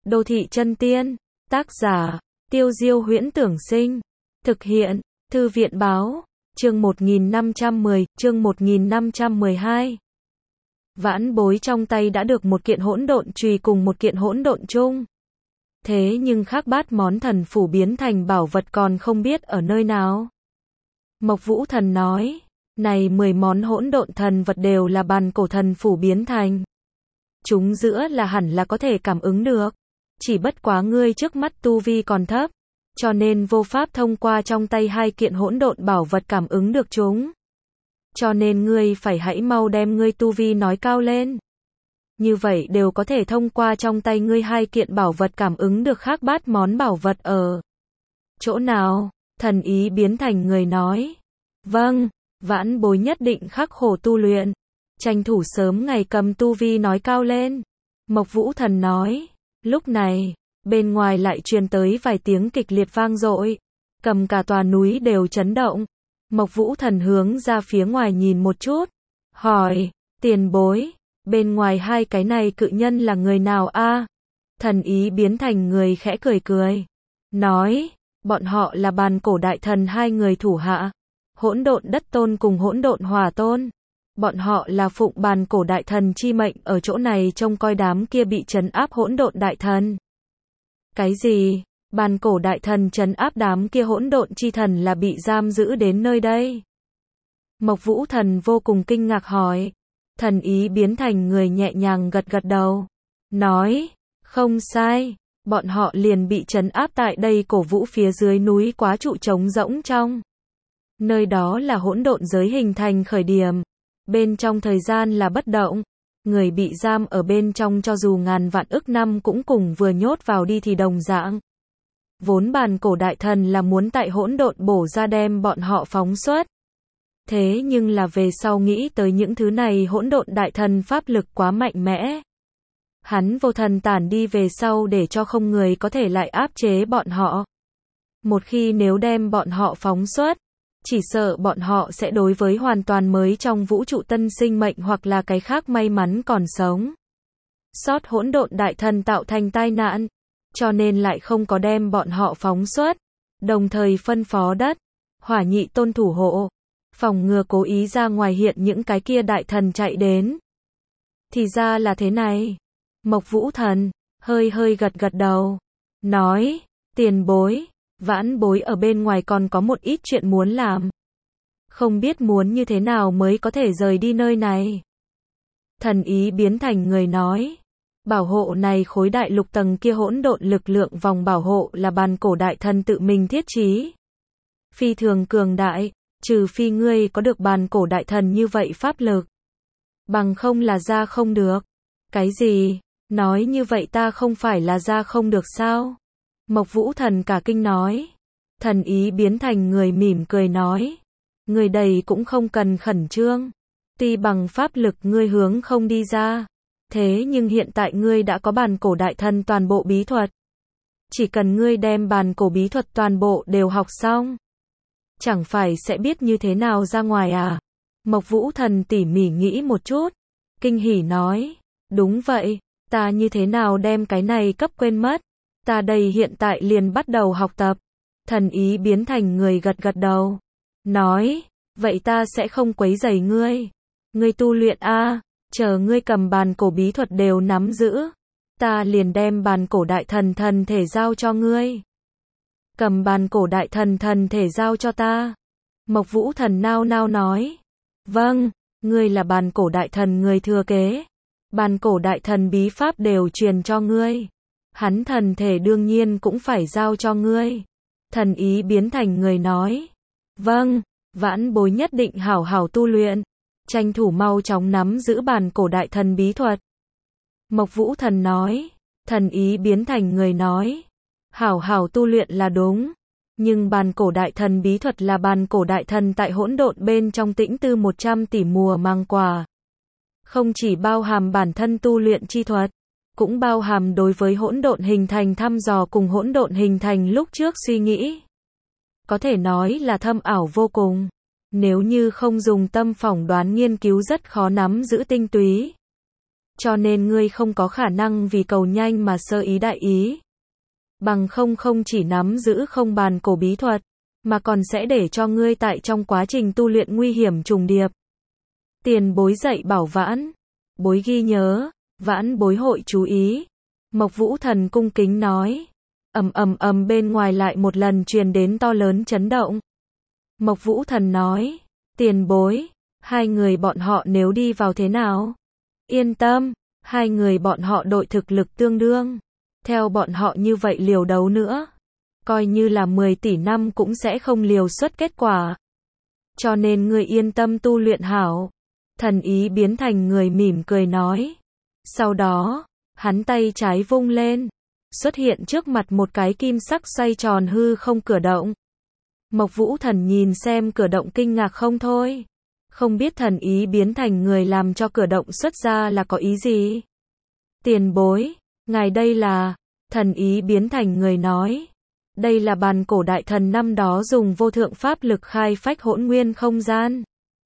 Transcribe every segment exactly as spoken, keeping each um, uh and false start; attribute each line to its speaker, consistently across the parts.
Speaker 1: Đô thị chân tiên. Tác giả, Tiêu Diêu Huyễn Tưởng Sinh. Thực hiện, Thư viện Báo. Chương một nghìn năm trăm mười, chương một nghìn năm trăm mười hai. Vãn Bối trong tay đã được một kiện hỗn độn chùy cùng một kiện hỗn độn chung. Thế nhưng Khắc Bát món thần phủ biến thành bảo vật còn không biết ở nơi nào. Mộc Vũ Thần nói, này mười món hỗn độn thần vật đều là bàn cổ thần phủ biến thành. Chúng giữa là hẳn là có thể cảm ứng được. Chỉ bất quá ngươi trước mắt tu vi còn thấp, cho nên vô pháp thông qua trong tay hai kiện hỗn độn bảo vật cảm ứng được chúng. Cho nên ngươi phải hãy mau đem ngươi tu vi nói cao lên. Như vậy đều có thể thông qua trong tay ngươi hai kiện bảo vật cảm ứng được Khắc Bát món bảo vật ở chỗ nào. Thần ý biến thành người nói, vâng, Vãn Bối nhất định khắc khổ tu luyện, tranh thủ sớm ngày cầm tu vi nói cao lên. Mộc Vũ Thần nói. Lúc này, bên ngoài lại truyền tới vài tiếng kịch liệt vang dội, cầm cả tòa núi đều chấn động. Mộc Vũ Thần hướng ra phía ngoài nhìn một chút, hỏi, tiền bối, bên ngoài hai cái này cự nhân là người nào a? Thần ý biến thành người khẽ cười cười, nói, bọn họ là bàn cổ đại thần hai người thủ hạ, hỗn độn đất tôn cùng hỗn độn hỏa tôn. Bọn họ là phụng bàn cổ đại thần chi mệnh ở chỗ này trông coi đám kia bị trấn áp hỗn độn đại thần. Cái gì? Bàn cổ đại thần trấn áp đám kia hỗn độn chi thần là bị giam giữ đến nơi đây? Mộc Vũ Thần vô cùng kinh ngạc hỏi. Thần ý biến thành người nhẹ nhàng gật gật đầu, nói, không sai, bọn họ liền bị trấn áp tại đây cổ vũ phía dưới núi quá trụ trống rỗng trong. Nơi đó là hỗn độn giới hình thành khởi điểm. Bên trong thời gian là bất động, người bị giam ở bên trong cho dù ngàn vạn ức năm cũng cùng vừa nhốt vào đi thì đồng dạng. Vốn bàn cổ đại thần là muốn tại hỗn độn bổ ra đem bọn họ phóng xuất. Thế nhưng là về sau nghĩ tới những thứ này hỗn độn đại thần pháp lực quá mạnh mẽ. Hắn vô thần tản đi về sau để cho không người có thể lại áp chế bọn họ. Một khi nếu đem bọn họ phóng xuất, chỉ sợ bọn họ sẽ đối với hoàn toàn mới trong vũ trụ tân sinh mệnh hoặc là cái khác may mắn còn sống sót hỗn độn đại thần tạo thành tai nạn, cho nên lại không có đem bọn họ phóng xuất, đồng thời phân phó đất, hỏa nhị tôn thủ hộ, phòng ngừa cố ý ra ngoài hiện những cái kia đại thần chạy đến. Thì ra là thế này. Mộc Vũ Thần hơi hơi gật gật đầu, nói, tiền bối, Vãn Bối ở bên ngoài còn có một ít chuyện muốn làm. Không biết muốn như thế nào mới có thể rời đi nơi này. Thần ý biến thành người nói, bảo hộ này khối đại lục tầng kia hỗn độn lực lượng vòng bảo hộ là bàn cổ đại thần tự mình thiết trí. Phi thường cường đại, trừ phi ngươi có được bàn cổ đại thần như vậy pháp lực. Bằng không là ra không được. Cái gì? Nói như vậy ta không phải là ra không được sao? Mộc Vũ Thần cả kinh nói. Thần ý biến thành người mỉm cười nói, người đầy cũng không cần khẩn trương. Tuy bằng pháp lực ngươi hướng không đi ra, thế nhưng hiện tại ngươi đã có bàn cổ đại thần toàn bộ bí thuật. Chỉ cần ngươi đem bàn cổ bí thuật toàn bộ đều học xong, chẳng phải sẽ biết như thế nào ra ngoài à? Mộc Vũ Thần tỉ mỉ nghĩ một chút, kinh hỉ nói, đúng vậy, ta như thế nào đem cái này cấp quên mất, ta đây hiện tại liền bắt đầu học tập. Thần ý biến thành người gật gật đầu, nói, vậy ta sẽ không quấy rầy ngươi. Ngươi tu luyện a, chờ ngươi cầm bàn cổ bí thuật đều nắm giữ, ta liền đem bàn cổ đại thần thần thể giao cho ngươi. Cầm bàn cổ đại thần thần thể giao cho ta. Mộc Vũ Thần nao nao nói, vâng, ngươi là bàn cổ đại thần người thừa kế. Bàn cổ đại thần bí pháp đều truyền cho ngươi. Hắn thần thể đương nhiên cũng phải giao cho ngươi. Thần ý biến thành người nói, vâng, Vãn Bối nhất định hảo hảo tu luyện, tranh thủ mau chóng nắm giữ bàn cổ đại thần bí thuật. Mộc Vũ Thần nói. Thần ý biến thành người nói, hảo hảo tu luyện là đúng, nhưng bàn cổ đại thần bí thuật là bàn cổ đại thần tại hỗn độn bên trong tĩnh tư một trăm tỷ mùa mang quả. Không chỉ bao hàm bản thân tu luyện chi thuật, cũng bao hàm đối với hỗn độn hình thành thăm dò cùng hỗn độn hình thành lúc trước suy nghĩ. Có thể nói là thâm ảo vô cùng. Nếu như không dùng tâm phỏng đoán nghiên cứu rất khó nắm giữ tinh túy. Cho nên ngươi không có khả năng vì cầu nhanh mà sơ ý đại ý. Bằng không không chỉ nắm giữ không bàn cổ bí thuật, mà còn sẽ để cho ngươi tại trong quá trình tu luyện nguy hiểm trùng điệp. Tiền bối dạy bảo Vãn, bối ghi nhớ, Vãn bối hội chú ý. Mộc Vũ Thần cung kính nói. Ầm ầm ầm bên ngoài lại một lần truyền đến to lớn chấn động. Mộc Vũ Thần nói, tiền bối, hai người bọn họ nếu đi vào thế nào? Yên tâm, hai người bọn họ đội thực lực tương đương. Theo bọn họ như vậy liều đấu nữa, coi như là mười tỷ năm cũng sẽ không liều xuất kết quả. Cho nên ngươi yên tâm tu luyện hảo. Thần ý biến thành người mỉm cười nói. Sau đó, hắn tay trái vung lên, xuất hiện trước mặt một cái kim sắc xoay tròn hư không cửa động. Mộc Vũ Thần nhìn xem cửa động kinh ngạc không thôi. Không biết thần ý biến thành người làm cho cửa động xuất ra là có ý gì? Tiền bối, ngài đây là... Thần ý biến thành người nói. Đây là bàn cổ đại thần năm đó dùng vô thượng pháp lực khai phách hỗn nguyên không gian.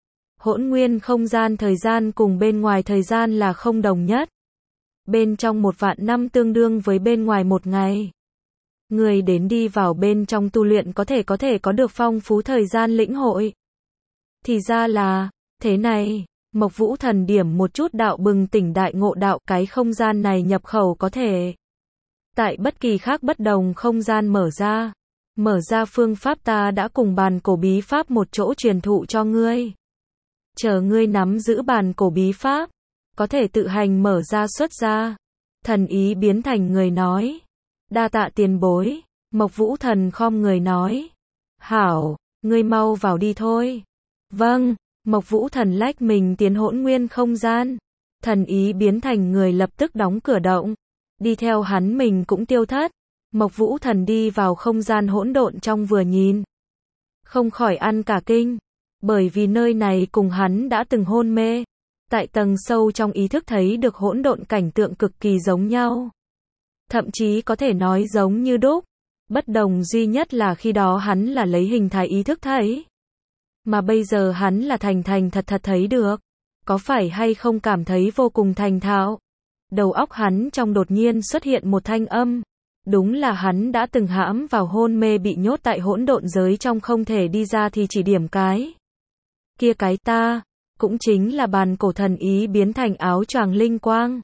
Speaker 1: Hỗn nguyên không gian thời gian cùng bên ngoài thời gian là không đồng nhất. Bên trong một vạn năm tương đương với bên ngoài một ngày. Người đến đi vào bên trong tu luyện có thể có thể có được phong phú thời gian lĩnh hội. Thì ra là, thế này, Mộc Vũ Thần điểm một chút đạo bừng tỉnh đại ngộ đạo, cái không gian này nhập khẩu có thể. Tại bất kỳ khác bất đồng không gian mở ra. Mở ra phương pháp ta đã cùng bàn cổ bí pháp một chỗ truyền thụ cho ngươi. Chờ ngươi nắm giữ bàn cổ bí pháp, có thể tự hành mở ra xuất ra. Thần ý biến thành người nói. Đa tạ tiền bối. Mộc Vũ Thần khom người nói. Hảo, ngươi mau vào đi thôi. Vâng, Mộc Vũ Thần lách mình tiến hỗn nguyên không gian. Thần ý biến thành người lập tức đóng cửa động. Đi theo hắn mình cũng tiêu thất. Mộc Vũ Thần đi vào không gian hỗn độn trong vừa nhìn. Không khỏi ăn cả kinh. Bởi vì nơi này cùng hắn đã từng hôn mê. Tại tầng sâu trong ý thức thấy được hỗn độn cảnh tượng cực kỳ giống nhau. Thậm chí có thể nói giống như đúc. Bất đồng duy nhất là khi đó hắn là lấy hình thái ý thức thấy. Mà bây giờ hắn là thành thành thật thật thấy được. Có phải hay không cảm thấy vô cùng thành thạo? Đầu óc hắn trong đột nhiên xuất hiện một thanh âm. Đúng là hắn đã từng hãm vào hôn mê bị nhốt tại hỗn độn giới trong không thể đi ra thì chỉ điểm cái. Kia cái ta, cũng chính là bàn cổ thần ý biến thành áo choàng linh quang.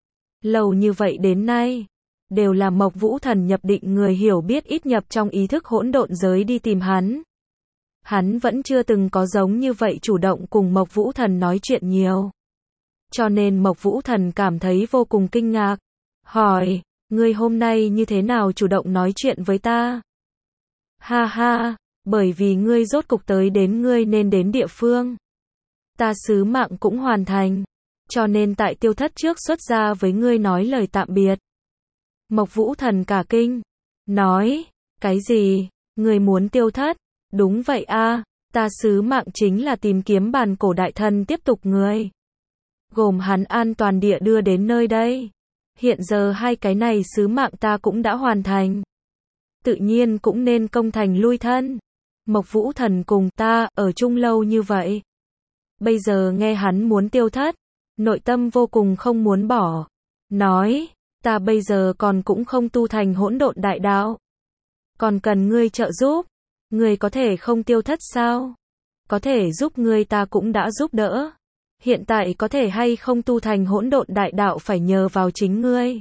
Speaker 1: Lâu như vậy đến nay, đều là Mộc Vũ Thần nhập định người hiểu biết ít nhập trong ý thức hỗn độn giới đi tìm hắn. Hắn vẫn chưa từng có giống như vậy chủ động cùng Mộc Vũ Thần nói chuyện nhiều. Cho nên Mộc Vũ Thần cảm thấy vô cùng kinh ngạc. Hỏi, ngươi hôm nay như thế nào chủ động nói chuyện với ta? Ha ha, bởi vì ngươi rốt cục tới đến ngươi nên đến địa phương. Ta sứ mạng cũng hoàn thành. Cho nên tại tiêu thất trước xuất ra với ngươi nói lời tạm biệt. Mộc Vũ Thần cả kinh. Nói, cái gì? Ngươi muốn tiêu thất? Đúng vậy a, ta sứ mạng chính là tìm kiếm bàn cổ đại thần tiếp tục người. Gồm hắn an toàn địa đưa đến nơi đây. Hiện giờ hai cái này sứ mạng ta cũng đã hoàn thành. Tự nhiên cũng nên công thành lui thân. Mộc Vũ Thần cùng ta ở chung lâu như vậy. Bây giờ nghe hắn muốn tiêu thất. Nội tâm vô cùng không muốn bỏ. Nói, ta bây giờ còn cũng không tu thành hỗn độn đại đạo. Còn cần ngươi trợ giúp. Ngươi có thể không tiêu thất sao? Có thể giúp ngươi ta cũng đã giúp đỡ. Hiện tại có thể hay không tu thành hỗn độn đại đạo phải nhờ vào chính ngươi.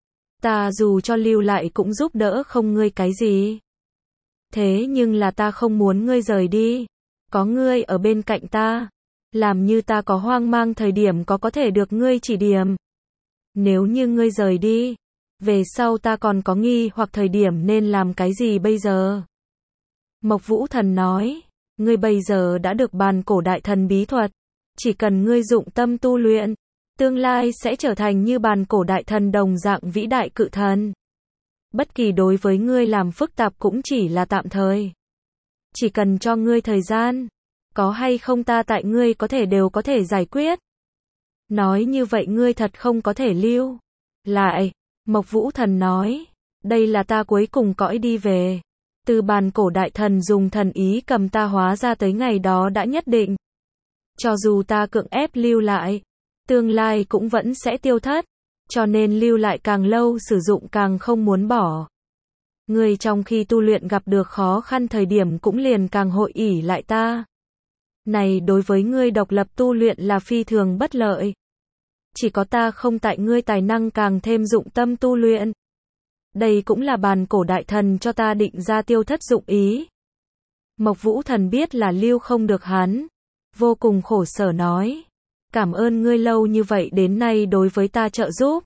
Speaker 1: Ta dù cho lưu lại cũng giúp đỡ không ngươi cái gì. Thế nhưng là ta không muốn ngươi rời đi. Có ngươi ở bên cạnh ta. Làm như ta có hoang mang thời điểm có có thể được ngươi chỉ điểm. Nếu như ngươi rời đi. Về sau ta còn có nghi hoặc thời điểm nên làm cái gì bây giờ? Mộc Vũ Thần nói. Ngươi bây giờ đã được bàn cổ đại thần bí thuật. Chỉ cần ngươi dụng tâm tu luyện, tương lai sẽ trở thành như bàn cổ đại thần đồng dạng vĩ đại cự thần. Bất kỳ đối với ngươi làm phức tạp cũng chỉ là tạm thời. Chỉ cần cho ngươi thời gian, có hay không ta tại ngươi có thể đều có thể giải quyết. Nói như vậy ngươi thật không có thể lưu lại. Mộc Vũ Thần nói, đây là ta cuối cùng cõi đi về. Từ bàn cổ đại thần dùng thần ý cầm ta hóa ra tới ngày đó đã nhất định. Cho dù ta cưỡng ép lưu lại, tương lai cũng vẫn sẽ tiêu thất, cho nên lưu lại càng lâu sử dụng càng không muốn bỏ. Ngươi trong khi tu luyện gặp được khó khăn thời điểm cũng liền càng hội ỷ lại ta. Này đối với ngươi độc lập tu luyện là phi thường bất lợi. Chỉ có ta không tại ngươi tài năng càng thêm dụng tâm tu luyện. Đây cũng là bàn cổ đại thần cho ta định ra tiêu thất dụng ý. Mộc Vũ Thần biết là lưu không được hắn. Vô cùng khổ sở nói. Cảm ơn ngươi lâu như vậy đến nay đối với ta trợ giúp.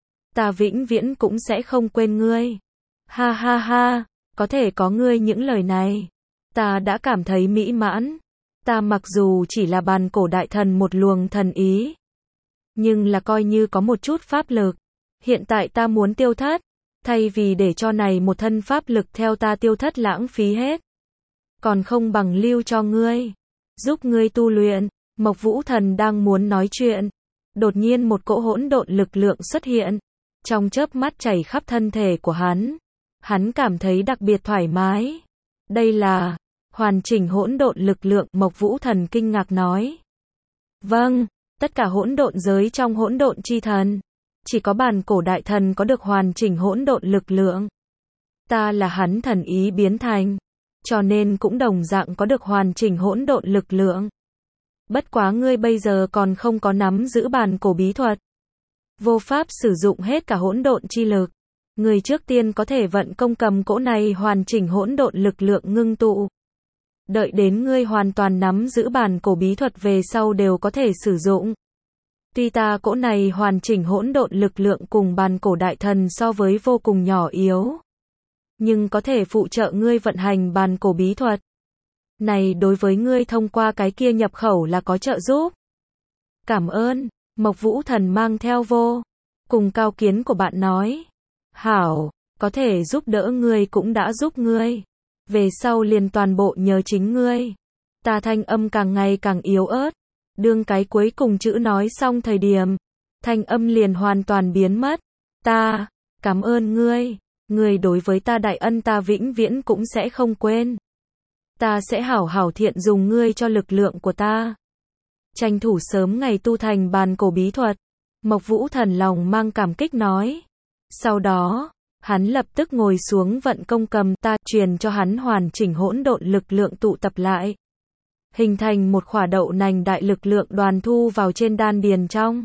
Speaker 1: Ta vĩnh viễn cũng sẽ không quên ngươi. Ha ha ha, có thể có ngươi những lời này. Ta đã cảm thấy mỹ mãn. Ta mặc dù chỉ là bàn cổ đại thần một luồng thần ý. Nhưng là coi như có một chút pháp lực. Hiện tại ta muốn tiêu thất. Thay vì để cho này một thân pháp lực theo ta tiêu thất lãng phí hết. Còn không bằng lưu cho ngươi. Giúp ngươi tu luyện. Mộc Vũ Thần đang muốn nói chuyện. Đột nhiên một cỗ hỗn độn lực lượng xuất hiện. Trong chớp mắt chảy khắp thân thể của hắn. Hắn cảm thấy đặc biệt thoải mái. Đây là hoàn chỉnh hỗn độn lực lượng, Mộc Vũ Thần kinh ngạc nói. Vâng, tất cả hỗn độn giới trong hỗn độn chi thần. Chỉ có bàn cổ đại thần có được hoàn chỉnh hỗn độn lực lượng. Ta là hắn thần ý biến thành. Cho nên cũng đồng dạng có được hoàn chỉnh hỗn độn lực lượng. Bất quá ngươi bây giờ còn không có nắm giữ bàn cổ bí thuật. Vô pháp sử dụng hết cả hỗn độn chi lực. Ngươi trước tiên có thể vận công cầm cỗ này hoàn chỉnh hỗn độn lực lượng ngưng tụ. Đợi đến ngươi hoàn toàn nắm giữ bàn cổ bí thuật về sau đều có thể sử dụng. Tuy ta cỗ này hoàn chỉnh hỗn độn lực lượng cùng bàn cổ đại thần so với vô cùng nhỏ yếu. Nhưng có thể phụ trợ ngươi vận hành bàn cổ bí thuật. Này đối với ngươi thông qua cái kia nhập khẩu là có trợ giúp. Cảm ơn, Mộc Vũ Thần mang theo vô cùng cao kiến của bạn nói. Hảo, có thể giúp đỡ ngươi cũng đã giúp ngươi. Về sau liền toàn bộ nhờ chính ngươi. Ta thanh âm càng ngày càng yếu ớt. Đương cái cuối cùng chữ nói xong thời điểm. Thanh âm liền hoàn toàn biến mất. Ta, cảm ơn ngươi. Ngươi đối với ta đại ân ta vĩnh viễn cũng sẽ không quên. Ta sẽ hảo hảo thiện dùng ngươi cho lực lượng của ta. Tranh thủ sớm ngày tu thành bàn cổ bí thuật. Mộc Vũ Thần lòng mang cảm kích nói. Sau đó, hắn lập tức ngồi xuống vận công cầm ta truyền cho hắn hoàn chỉnh hỗn độn lực lượng tụ tập lại. Hình thành một khỏa đậu nành đại lực lượng đoàn thu vào trên đan điền trong.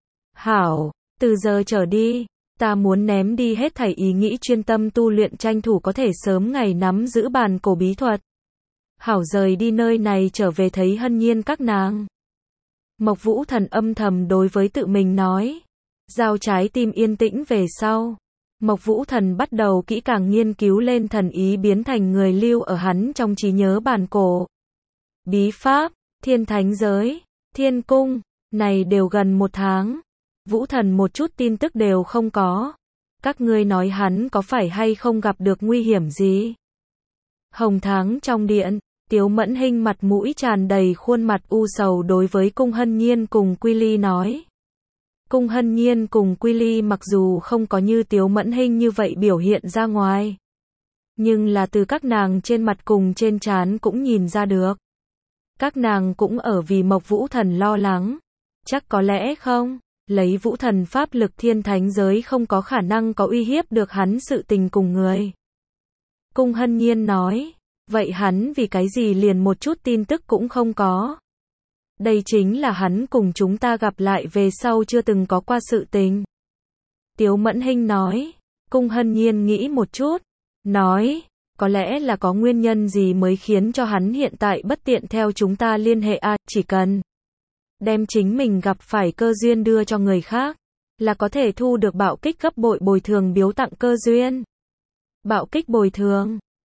Speaker 1: Hảo, từ giờ trở đi, ta muốn ném đi hết thảy ý nghĩ chuyên tâm tu luyện tranh thủ có thể sớm ngày nắm giữ bàn cổ bí thuật. Hảo rời đi nơi này trở về thấy Hân Nhiên các nàng. Mộc Vũ Thần âm thầm đối với tự mình nói. Giao trái tim yên tĩnh về sau. Mộc Vũ Thần bắt đầu kỹ càng nghiên cứu lên thần ý biến thành người lưu ở hắn trong trí nhớ bàn cổ. Bí pháp, thiên thánh giới, thiên cung, này đều gần một tháng. Vũ Thần một chút tin tức đều không có. Các ngươi nói hắn có phải hay không gặp được nguy hiểm gì? Hồng tháng trong điện, Tiếu Mẫn Hinh mặt mũi tràn đầy khuôn mặt u sầu đối với Cung Hân Nhiên cùng Quy Ly nói. Cung Hân Nhiên cùng Quy Ly mặc dù không có như Tiếu Mẫn Hinh như vậy biểu hiện ra ngoài. Nhưng là từ các nàng trên mặt cùng trên trán cũng nhìn ra được. Các nàng cũng ở vì Mộc Vũ Thần lo lắng. Chắc có lẽ không, lấy Vũ Thần pháp lực thiên thánh giới không có khả năng có uy hiếp được hắn sự tình cùng người. Cung Hân Nhiên nói, vậy hắn vì cái gì liền một chút tin tức cũng không có. Đây chính là hắn cùng chúng ta gặp lại về sau chưa từng có qua sự tình. Tiếu Mẫn Hinh nói, Cung Hân Nhiên nghĩ một chút, nói, có lẽ là có nguyên nhân gì mới khiến cho hắn hiện tại bất tiện theo chúng ta liên hệ à, chỉ cần đem chính mình gặp phải cơ duyên đưa cho người khác, là có thể thu được bạo kích gấp bội bồi thường biếu tặng cơ duyên. Bạo kích bồi thường,